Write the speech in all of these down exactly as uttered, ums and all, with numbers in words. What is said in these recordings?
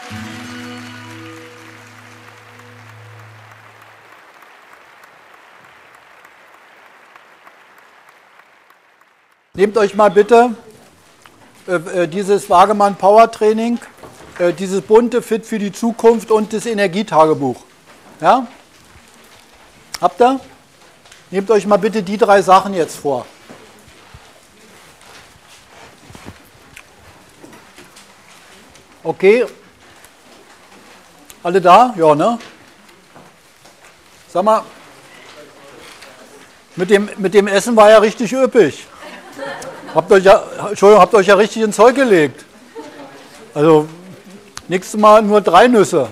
Nehmt euch mal bitte äh, dieses Wagemann Power Training, äh, dieses bunte Fit für die Zukunft und das Energietagebuch. Ja? Habt ihr? Nehmt euch mal bitte die drei Sachen jetzt vor. Okay. Alle da? Ja, ne? Sag mal, mit dem, mit dem Essen war ja richtig üppig. Habt euch ja, Entschuldigung, habt euch ja richtig ins Zeug gelegt. Also, nächstes Mal nur drei Nüsse.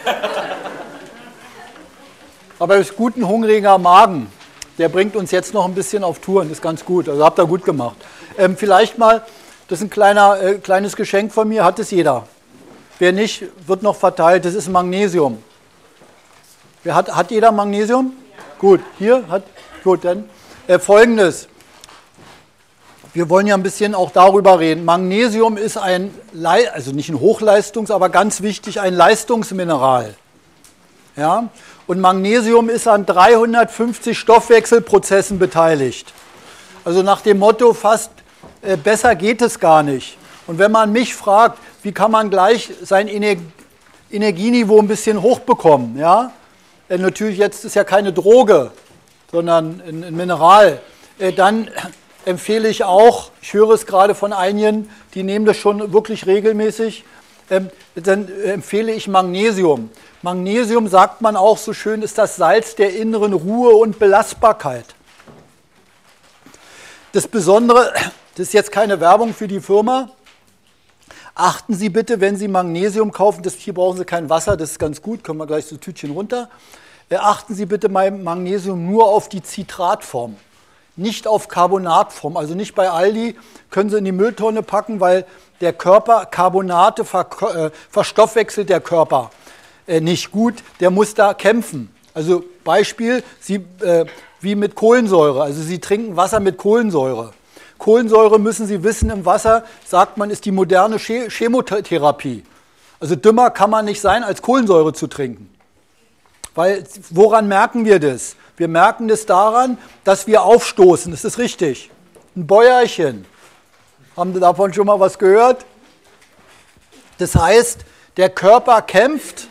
Aber es ist gut, ein hungriger Magen. Der bringt uns jetzt noch ein bisschen auf Touren. Das ist ganz gut. Also habt ihr gut gemacht. Ähm, vielleicht mal, das ist ein kleiner, äh, kleines Geschenk von mir, hat es jeder. Wer nicht, wird noch verteilt. Das ist Magnesium. Wer hat, hat jeder Magnesium? Ja. Gut, hier hat, gut, dann äh, Folgendes. Wir wollen ja ein bisschen auch darüber reden. Magnesium ist ein, also nicht ein Hochleistungs-, aber ganz wichtig, ein Leistungsmineral. Ja? Und Magnesium ist an dreihundertfünfzig Stoffwechselprozessen beteiligt. Also nach dem Motto, fast äh, besser geht es gar nicht. Und wenn man mich fragt, wie kann man gleich sein Ener- Energieniveau ein bisschen hochbekommen, ja? Äh, natürlich jetzt ist ja keine Droge, sondern ein, ein Mineral, äh, dann empfehle ich auch, ich höre es gerade von einigen, die nehmen das schon wirklich regelmäßig, ähm, dann empfehle ich Magnesium. Magnesium, sagt man auch so schön, ist das Salz der inneren Ruhe und Belastbarkeit. Das Besondere, das ist jetzt keine Werbung für die Firma, achten Sie bitte, wenn Sie Magnesium kaufen, das, hier brauchen Sie kein Wasser, das ist ganz gut, können wir gleich so ein Tütchen runter, äh, achten Sie bitte bei Magnesium nur auf die Zitratform. Nicht auf Carbonatform, also nicht bei Aldi, können Sie in die Mülltonne packen, weil der Körper Carbonate ver, äh, verstoffwechselt der Körper äh, nicht gut, der muss da kämpfen. Also Beispiel, Sie, äh, wie mit Kohlensäure, also Sie trinken Wasser mit Kohlensäure. Kohlensäure, müssen Sie wissen, im Wasser, sagt man, ist die moderne Che- Chemotherapie. Also dümmer kann man nicht sein, als Kohlensäure zu trinken. Weil, woran merken wir das? Wir merken das daran, dass wir aufstoßen. Das ist richtig. Ein Bäuerchen. Haben Sie davon schon mal was gehört? Das heißt, der Körper kämpft,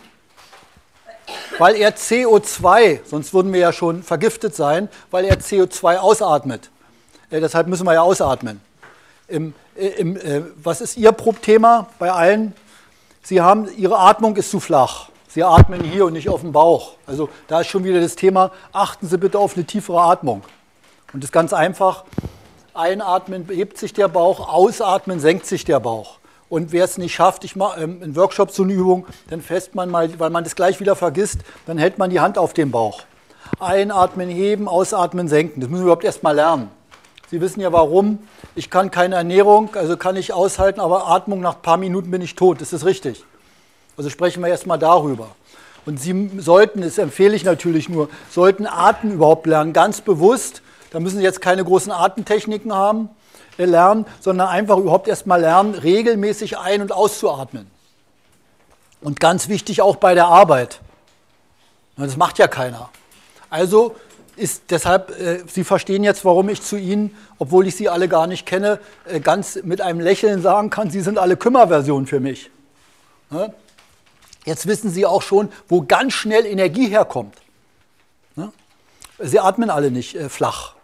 weil er C O zwei, sonst würden wir ja schon vergiftet sein, weil er C O zwei ausatmet. Äh, deshalb müssen wir ja ausatmen. Im, äh, im, äh, was ist Ihr Thema bei allen? Sie haben, Ihre Atmung ist zu flach. Sie atmen hier und nicht auf dem Bauch. Also da ist schon wieder das Thema, achten Sie bitte auf eine tiefere Atmung. Und das ist ganz einfach, einatmen hebt sich der Bauch, ausatmen senkt sich der Bauch. Und wer es nicht schafft, ich mache ähm, in Workshops so eine Übung, dann fest man mal, weil man das gleich wieder vergisst, dann hält man die Hand auf den Bauch. Einatmen, heben, ausatmen, senken. Das müssen wir überhaupt erst mal lernen. Sie wissen ja warum. Ich kann keine Ernährung, also kann ich aushalten, aber Atmung nach ein paar Minuten bin ich tot. Das ist richtig. Also sprechen wir erstmal darüber. Und Sie sollten, das empfehle ich natürlich nur, sollten Atmen überhaupt lernen, ganz bewusst. Da müssen Sie jetzt keine großen Atemtechniken haben, äh, lernen, sondern einfach überhaupt erstmal lernen, regelmäßig ein- und auszuatmen. Und ganz wichtig auch bei der Arbeit. Das macht ja keiner. Also ist deshalb, äh, Sie verstehen jetzt, warum ich zu Ihnen, obwohl ich Sie alle gar nicht kenne, äh, ganz mit einem Lächeln sagen kann, Sie sind alle Kümmerversion für mich. Ne? Jetzt wissen Sie auch schon, wo ganz schnell Energie herkommt. Ne? Sie atmen alle nicht äh, flach.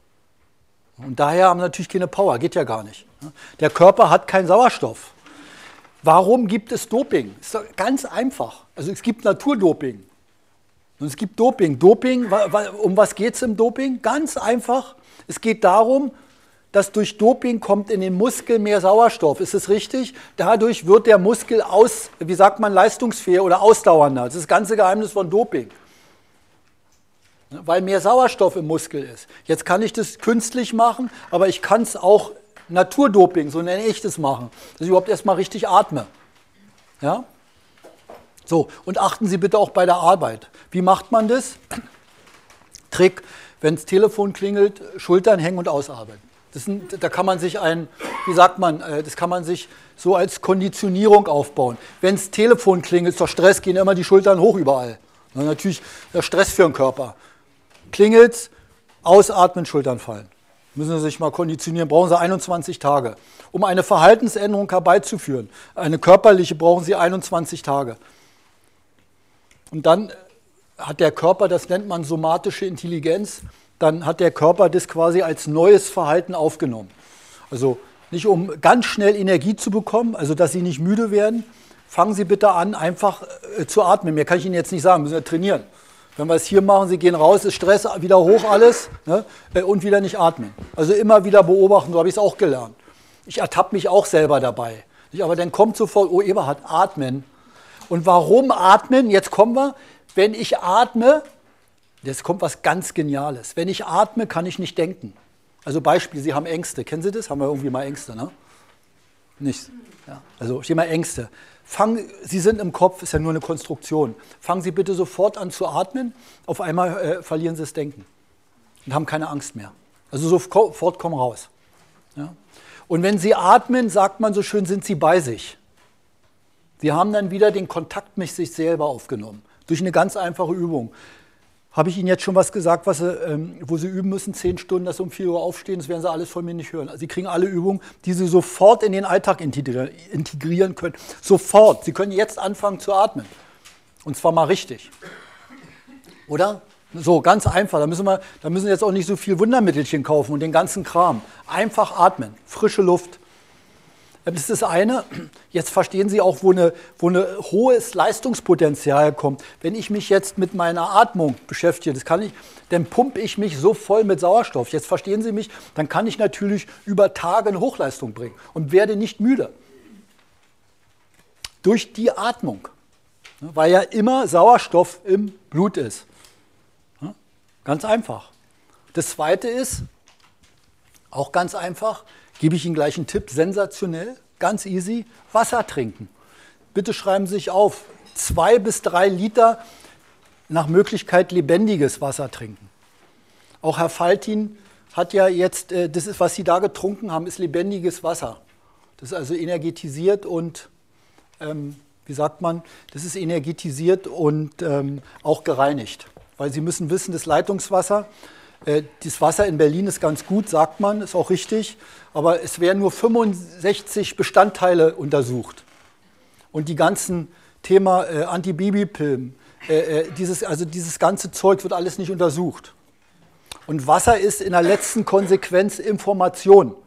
Und daher haben Sie natürlich keine Power, geht ja gar nicht. Ne? Der Körper hat keinen Sauerstoff. Warum gibt es Doping? Ist doch ganz einfach. Also es gibt Naturdoping. Und es gibt Doping. Doping, um was geht es im Doping? Ganz einfach. Es geht darum, dass durch Doping kommt in den Muskel mehr Sauerstoff. Ist es richtig? Dadurch wird der Muskel aus, wie sagt man, leistungsfähiger oder ausdauernder. Das ist das ganze Geheimnis von Doping. Weil mehr Sauerstoff im Muskel ist. Jetzt kann ich das künstlich machen, aber ich kann es auch Naturdoping, so nenne ich das, machen. Dass ich überhaupt erstmal richtig atme. Ja? So, und achten Sie bitte auch bei der Arbeit. Wie macht man das? Trick, wenn das Telefon klingelt, Schultern hängen und ausatmen. Das sind, da kann man sich ein, wie sagt man, das kann man sich so als Konditionierung aufbauen. Wenn das Telefon klingelt, ist doch Stress, gehen immer die Schultern hoch überall. Na, natürlich der Stress für den Körper. Klingelt, ausatmen, Schultern fallen. Müssen Sie sich mal konditionieren, brauchen Sie einundzwanzig Tage. Um eine Verhaltensänderung herbeizuführen, eine körperliche, brauchen Sie einundzwanzig Tage. Und dann hat der Körper, das nennt man somatische Intelligenz, dann hat der Körper das quasi als neues Verhalten aufgenommen. Also nicht um ganz schnell Energie zu bekommen, also dass Sie nicht müde werden, fangen Sie bitte an, einfach äh, zu atmen. Mehr kann ich Ihnen jetzt nicht sagen, müssen wir trainieren. Wenn wir es hier machen, Sie gehen raus, ist Stress, wieder hoch alles, ne, äh, und wieder nicht atmen. Also immer wieder beobachten, so habe ich es auch gelernt. Ich ertappe mich auch selber dabei. Aber dann kommt sofort, oh Eberhard, atmen. Und warum atmen? Jetzt kommen wir, wenn ich atme, jetzt kommt was ganz Geniales. Wenn ich atme, kann ich nicht denken. Also Beispiel, Sie haben Ängste. Kennen Sie das? Haben wir irgendwie mal Ängste, ne? Nicht. Ja. Also ich immer Ängste. Fangen, Sie sind im Kopf, ist ja nur eine Konstruktion. Fangen Sie bitte sofort an zu atmen. Auf einmal äh, verlieren Sie das Denken und haben keine Angst mehr. Also sofort kommen raus. Ja? Und wenn Sie atmen, sagt man so schön, sind Sie bei sich. Sie haben dann wieder den Kontakt mit sich selber aufgenommen. Durch eine ganz einfache Übung. Habe ich Ihnen jetzt schon was gesagt, was Sie, ähm, wo Sie üben müssen? Zehn Stunden, dass Sie um vier Uhr aufstehen, das werden Sie alles von mir nicht hören. Sie kriegen alle Übungen, die Sie sofort in den Alltag integrieren können. Sofort. Sie können jetzt anfangen zu atmen. Und zwar mal richtig. Oder? So, ganz einfach. Da müssen wir, da müssen wir jetzt auch nicht so viel Wundermittelchen kaufen und den ganzen Kram. Einfach atmen. Frische Luft. Das ist das eine. Jetzt verstehen Sie auch, wo ein wo eine hohes Leistungspotenzial kommt. Wenn ich mich jetzt mit meiner Atmung beschäftige, das kann ich, dann pumpe ich mich so voll mit Sauerstoff. Jetzt verstehen Sie mich, dann kann ich natürlich über Tage eine Hochleistung bringen und werde nicht müde. Durch die Atmung, weil ja immer Sauerstoff im Blut ist. Ganz einfach. Das zweite ist, auch ganz einfach, gebe ich Ihnen gleich einen Tipp, sensationell, ganz easy, Wasser trinken. Bitte schreiben Sie sich auf, zwei bis drei Liter nach Möglichkeit lebendiges Wasser trinken. Auch Herr Faltin hat ja jetzt, das ist, was Sie da getrunken haben, ist lebendiges Wasser. Das ist also energetisiert und, ähm, wie sagt man, das ist energetisiert und ähm, auch gereinigt. Weil Sie müssen wissen, das Leitungswasser, äh, das Wasser in Berlin ist ganz gut, sagt man, ist auch richtig, aber es werden nur fünfundsechzig Bestandteile untersucht. Und die ganzen Thema äh, Antibabypillen, äh, äh, dieses, also dieses ganze Zeug wird alles nicht untersucht. Und Wasser ist in der letzten Konsequenz Information.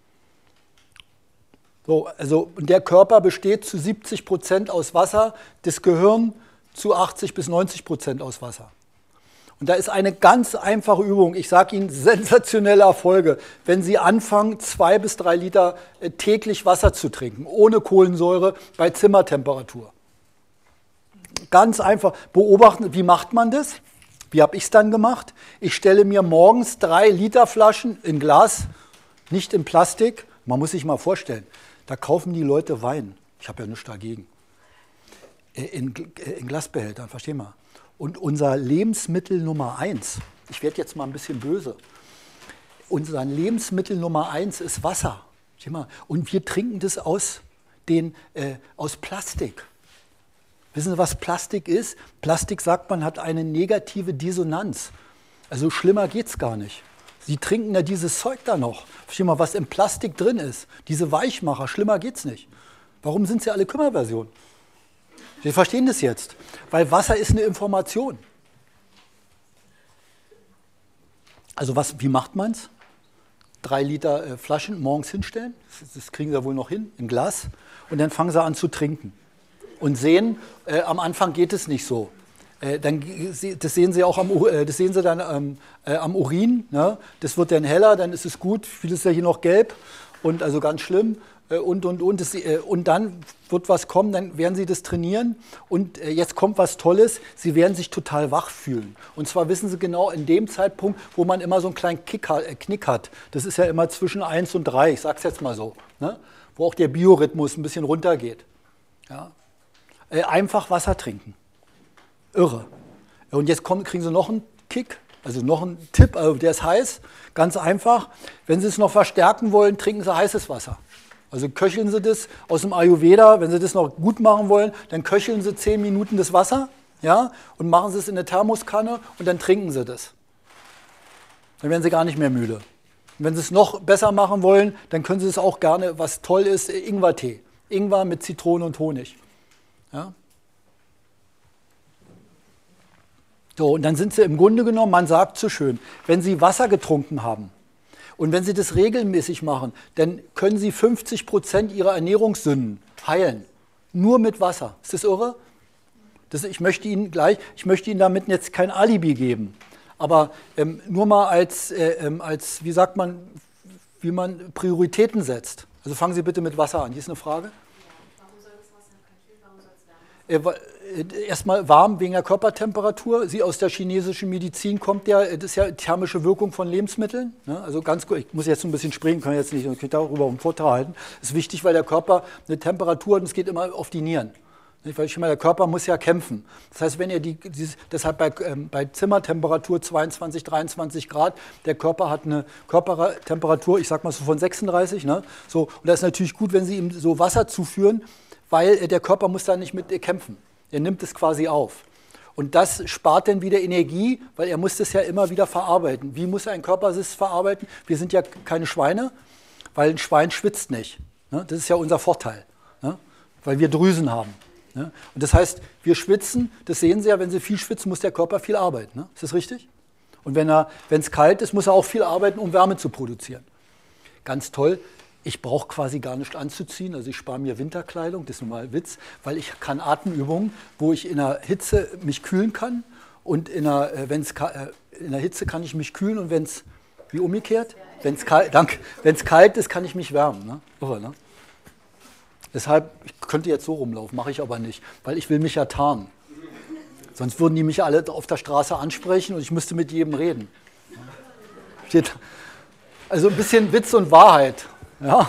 So, also der Körper besteht zu siebzig Prozent aus Wasser, das Gehirn zu achtzig bis neunzig Prozent aus Wasser. Und da ist eine ganz einfache Übung, ich sage Ihnen sensationelle Erfolge, wenn Sie anfangen, zwei bis drei Liter täglich Wasser zu trinken, ohne Kohlensäure, bei Zimmertemperatur. Ganz einfach beobachten, wie macht man das? Wie habe ich es dann gemacht? Ich stelle mir morgens drei Liter Flaschen in Glas, nicht in Plastik. Man muss sich mal vorstellen, da kaufen die Leute Wein. Ich habe ja nichts dagegen. In, in Glasbehältern, verstehen wir. Und unser Lebensmittel Nummer eins, ich werde jetzt mal ein bisschen böse, unser Lebensmittel Nummer eins ist Wasser. Und wir trinken das aus, den, äh, aus Plastik. Wissen Sie, was Plastik ist? Plastik, sagt man, hat eine negative Dissonanz. Also schlimmer geht es gar nicht. Sie trinken ja dieses Zeug da noch. Verstehen mal, was im Plastik drin ist. Diese Weichmacher, schlimmer geht es nicht. Warum sind sie alle Kümmerversion? Sie verstehen das jetzt, weil Wasser ist eine Information. Also was, wie macht man es? Drei Liter äh, Flaschen morgens hinstellen, das, das kriegen sie wohl noch hin, ein Glas, und dann fangen sie an zu trinken. Und sehen, äh, am Anfang geht es nicht so. Äh, dann, das sehen Sie auch am, äh, das sehen Sie dann ähm, äh, am Urin, ne? Das wird dann heller, dann ist es gut, vieles ist ja hier noch gelb und also ganz schlimm. Und, und, und, das, und dann wird was kommen, dann werden Sie das trainieren und jetzt kommt was Tolles, Sie werden sich total wach fühlen. Und zwar wissen Sie genau in dem Zeitpunkt, wo man immer so einen kleinen Kick, äh, Knick hat, das ist ja immer zwischen eins und drei, ich sage es jetzt mal so, ne? Wo auch der Biorhythmus ein bisschen runtergeht. Ja? Äh, einfach Wasser trinken. Irre. Und jetzt kommen, kriegen Sie noch einen Kick, Also noch ein Tipp, also der ist heiß, ganz einfach. Wenn Sie es noch verstärken wollen, trinken Sie heißes Wasser. Also köcheln Sie das aus dem Ayurveda, wenn Sie das noch gut machen wollen, dann köcheln Sie zehn Minuten das Wasser, ja, und machen Sie es in eine Thermoskanne und dann trinken Sie das. Dann werden Sie gar nicht mehr müde. Und wenn Sie es noch besser machen wollen, dann können Sie es auch gerne, was toll ist, Ingwertee. Ingwer mit Zitrone und Honig. Ja. So, und dann sind Sie im Grunde genommen, man sagt so schön, wenn Sie Wasser getrunken haben und wenn Sie das regelmäßig machen, dann können Sie fünfzig Prozent Ihrer Ernährungssünden heilen. Nur mit Wasser. Ist das irre? Das, ich möchte Ihnen gleich, ich möchte Ihnen damit jetzt kein Alibi geben, aber ähm, nur mal als, äh, ähm, als, wie sagt man, wie man Prioritäten setzt. Also fangen Sie bitte mit Wasser an. Hier ist eine Frage. Erstmal warm wegen der Körpertemperatur. Sie aus der chinesischen Medizin kommt ja, das ist ja thermische Wirkung von Lebensmitteln. Ne? Also ganz gut, ich muss jetzt ein bisschen springen, kann jetzt nicht, ich kann darüber einen Vortrag halten. Das ist wichtig, weil der Körper eine Temperatur hat und es geht immer auf die Nieren. Weil ich meine, der Körper muss ja kämpfen. Das heißt, wenn ihr die, dieses, deshalb bei, ähm, bei Zimmertemperatur zweiundzwanzig, dreiundzwanzig Grad, der Körper hat eine Körpertemperatur, ich sag mal so von sechsunddreißig. Ne? So, und das ist natürlich gut, wenn Sie ihm so Wasser zuführen, weil äh, der Körper muss da nicht mit äh, kämpfen. Er nimmt es quasi auf. Und das spart dann wieder Energie, weil er muss das ja immer wieder verarbeiten. Wie muss ein Körper das verarbeiten? Wir sind ja keine Schweine, weil ein Schwein schwitzt nicht. Ne? Das ist ja unser Vorteil, ne? Weil wir Drüsen haben. Ne? Und das heißt, wir schwitzen, das sehen Sie ja, wenn Sie viel schwitzen, muss der Körper viel arbeiten. Ne? Ist das richtig? Und wenn er, wenn es kalt ist, muss er auch viel arbeiten, um Wärme zu produzieren. Ganz toll. Ich brauche quasi gar nicht anzuziehen, also ich spare mir Winterkleidung, das ist nun mal Witz, weil ich kann Atemübungen, wo ich in der Hitze mich kühlen kann und in der, äh, wenn's, äh, in der Hitze kann ich mich kühlen und wenn es, wie umgekehrt, wenn es kalt, danke, wenn es kalt ist, kann ich mich wärmen. Ne? Irre, ne? Deshalb, ich könnte jetzt so rumlaufen, mache ich aber nicht, weil ich will mich ja tarnen. Sonst würden die mich alle auf der Straße ansprechen und ich müsste mit jedem reden. Steht, also ein bisschen Witz und Wahrheit. Ja.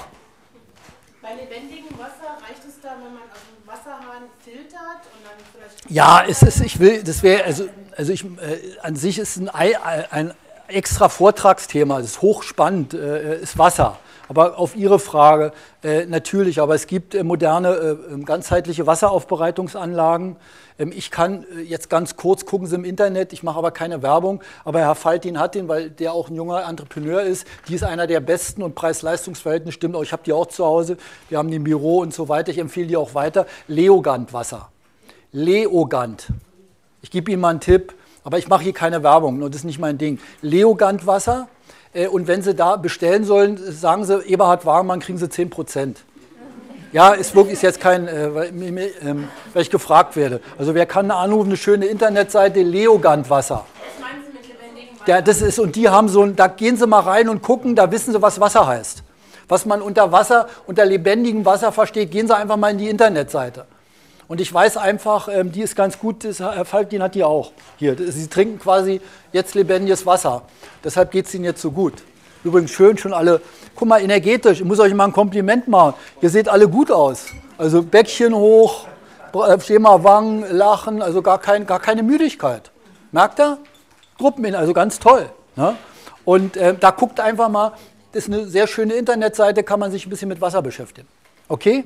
Bei lebendigem Wasser reicht es da, wenn man aus dem Wasserhahn filtert und dann vielleicht... Ja, es ist, ich will, das wäre, also, also ich, äh, an sich ist ein, ein extra Vortragsthema, das ist hochspannend, äh, ist Wasser. Aber auf Ihre Frage, äh, natürlich, aber es gibt äh, moderne, äh, ganzheitliche Wasseraufbereitungsanlagen. Ähm, ich kann äh, jetzt ganz kurz, gucken Sie im Internet, ich mache aber keine Werbung, aber Herr Faltin hat den, weil der auch ein junger Entrepreneur ist, die ist einer der besten und Preis-Leistungs-Verhältnis stimmt auch. Ich habe die auch zu Hause, wir haben die im Büro und so weiter, ich empfehle die auch weiter. Leogant Wasser. Leogant. Ich gebe Ihnen mal einen Tipp, aber ich mache hier keine Werbung, das ist nicht mein Ding. Leogant Wasser. Und wenn Sie da bestellen sollen, sagen Sie, Eberhard Wagemann, kriegen Sie zehn Prozent. Ja, ist wirklich ist jetzt kein, äh, weil, äh, weil ich gefragt werde. Also wer kann anrufen, eine schöne Internetseite, Leogant Wasser. Was meinen Sie mit lebendigem Wasser? Ja, das ist, und die haben so ein, da gehen Sie mal rein und gucken, da wissen Sie, was Wasser heißt. Was man unter Wasser, unter lebendigem Wasser versteht, gehen Sie einfach mal in die Internetseite. Und ich weiß einfach, ähm, die ist ganz gut, das, Herr Faltin hat die auch. Hier, das, Sie trinken quasi jetzt lebendiges Wasser. Deshalb geht es Ihnen jetzt so gut. Übrigens schön, schon alle, guck mal, energetisch, ich muss euch mal ein Kompliment machen. Ihr seht alle gut aus. Also Bäckchen hoch, Schema Wangen, Lachen, also gar, kein, gar keine Müdigkeit. Merkt ihr? Gruppen, also ganz toll. Ne? Und äh, da guckt einfach mal, das ist eine sehr schöne Internetseite, kann man sich ein bisschen mit Wasser beschäftigen. Okay?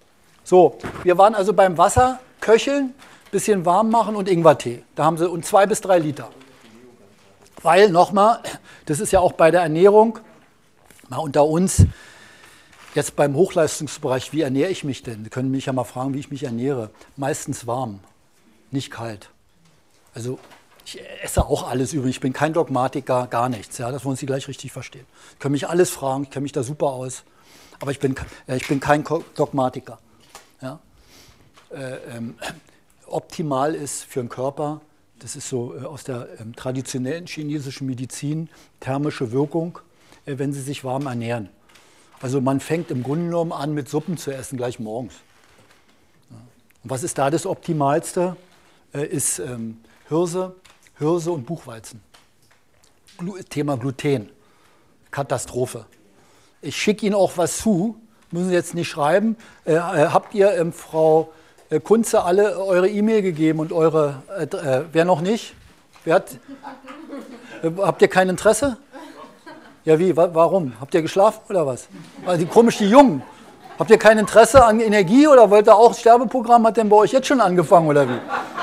So, wir waren also beim Wasser, köcheln, bisschen warm machen und Ingwertee. Da haben Sie und zwei bis drei Liter. Weil, nochmal, das ist ja auch bei der Ernährung, mal unter uns, jetzt beim Hochleistungsbereich, wie ernähre ich mich denn? Sie können mich ja mal fragen, wie ich mich ernähre. Meistens warm, nicht kalt. Also ich esse auch alles übrigens, ich bin kein Dogmatiker, gar nichts. Ja, das wollen Sie gleich richtig verstehen. Sie können mich alles fragen, ich kenne mich da super aus, aber ich bin, äh, ich bin kein Dogmatiker. Ja? Äh, ähm, optimal ist für den Körper, das ist so äh, aus der ähm, traditionellen chinesischen Medizin, thermische Wirkung, äh, wenn Sie sich warm ernähren. Also man fängt im Grunde genommen an mit Suppen zu essen, gleich morgens. Ja. Und was ist da das Optimalste? Äh, ist ähm, Hirse, Hirse und Buchweizen. Glu- Thema Gluten, Katastrophe. Ich schicke Ihnen auch was zu, müssen Sie jetzt nicht schreiben. Äh, äh, habt ihr, ähm, Frau äh, Kunze, alle eure E-Mail gegeben und eure, äh, äh, wer noch nicht? Wer hat, Äh, habt ihr kein Interesse? Ja, wie? Wa warum? Habt ihr geschlafen oder was? Also, komisch, die Jungen. Habt ihr kein Interesse an Energie oder wollt ihr auch das Sterbeprogramm? Hat denn bei euch jetzt schon angefangen oder wie?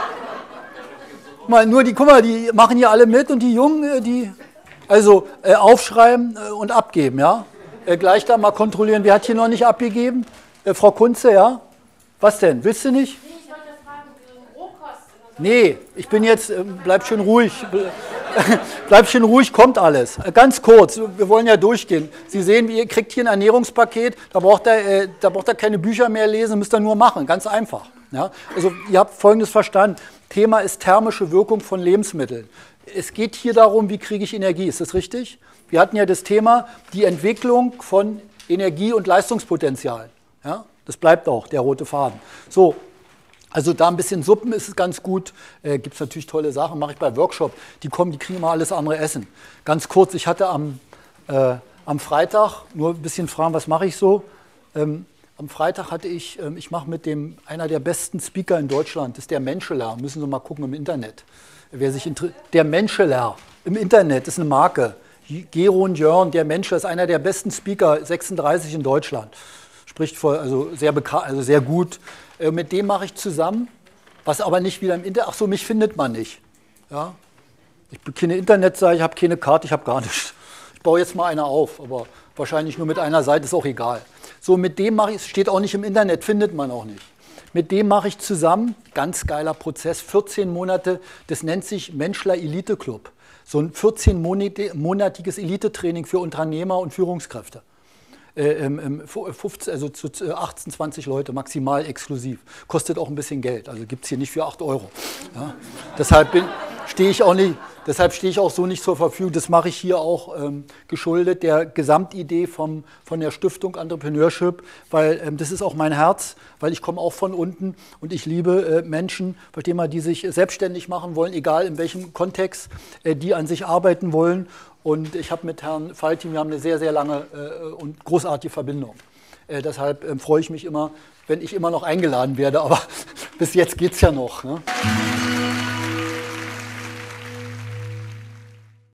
Mal, nur die, guck mal, die machen hier alle mit und die Jungen, die, also äh, aufschreiben äh, und abgeben, ja? Äh, gleich da mal kontrollieren, wer hat hier noch nicht abgegeben? Äh, Frau Kunze, ja? Was denn? Willst du nicht? Nee, ich wollte fragen, Rohkost oder so. Nee, ich bin jetzt, äh, bleib schön ruhig. Bleib schön ruhig, kommt alles. Äh, ganz kurz, wir wollen ja durchgehen. Sie sehen, ihr kriegt hier ein Ernährungspaket, da braucht ihr, äh, da braucht ihr keine Bücher mehr lesen, müsst ihr nur machen, ganz einfach. Ja? Also ihr habt Folgendes verstanden, Thema ist thermische Wirkung von Lebensmitteln. Es geht hier darum, wie kriege ich Energie, ist das richtig? Wir hatten ja das Thema, die Entwicklung von Energie- und Leistungspotenzial. Ja? Das bleibt auch, der rote Faden. So, also da ein bisschen Suppen ist es ganz gut. Äh, Gibt es natürlich tolle Sachen, mache ich bei Workshop. Die kommen, die kriegen immer alles andere Essen. Ganz kurz, ich hatte am, äh, am Freitag, nur ein bisschen fragen, was mache ich so? Ähm, am Freitag hatte ich, ähm, ich mache mit dem, einer der besten Speaker in Deutschland, das ist der Menscheler, müssen Sie mal gucken im Internet. Wer sich der Menscheler im Internet ist eine Marke. Gero Jörn, der Menscheler ist einer der besten Speaker, sechsunddreißig in Deutschland. Spricht voll, also sehr bekannt, also sehr gut. Äh, mit dem mache ich zusammen, was aber nicht wieder im Internet, ach so, mich findet man nicht. Ja? Ich bin keine Internetseite, ich habe keine Karte, ich habe gar nichts. Ich baue jetzt mal eine auf, aber wahrscheinlich nur mit einer Seite, ist auch egal. So, mit dem mache ich, es steht auch nicht im Internet, findet man auch nicht. Mit dem mache ich zusammen, ganz geiler Prozess, vierzehn Monate, das nennt sich Menschler Elite Club. So ein vierzehnmonatiges Elite-Training für Unternehmer und Führungskräfte. Äh, fünfzehn, also zu achtzehn, zwanzig Leute, maximal exklusiv. Kostet auch ein bisschen Geld, also gibt es hier nicht für acht Euro. Ja? Deshalb stehe ich auch nicht, deshalb stehe ich auch so nicht zur Verfügung. Das mache ich hier auch ähm, geschuldet der Gesamtidee vom, von der Stiftung Entrepreneurship, weil ähm, das ist auch mein Herz, weil ich komme auch von unten und ich liebe äh, Menschen, verstehen wir, die sich selbstständig machen wollen, egal in welchem Kontext, äh, die an sich arbeiten wollen. Und ich habe mit Herrn Faltin, wir haben eine sehr, sehr lange äh, und großartige Verbindung. Äh, deshalb äh, freue ich mich immer, wenn ich immer noch eingeladen werde, aber bis jetzt geht es ja noch. Ne?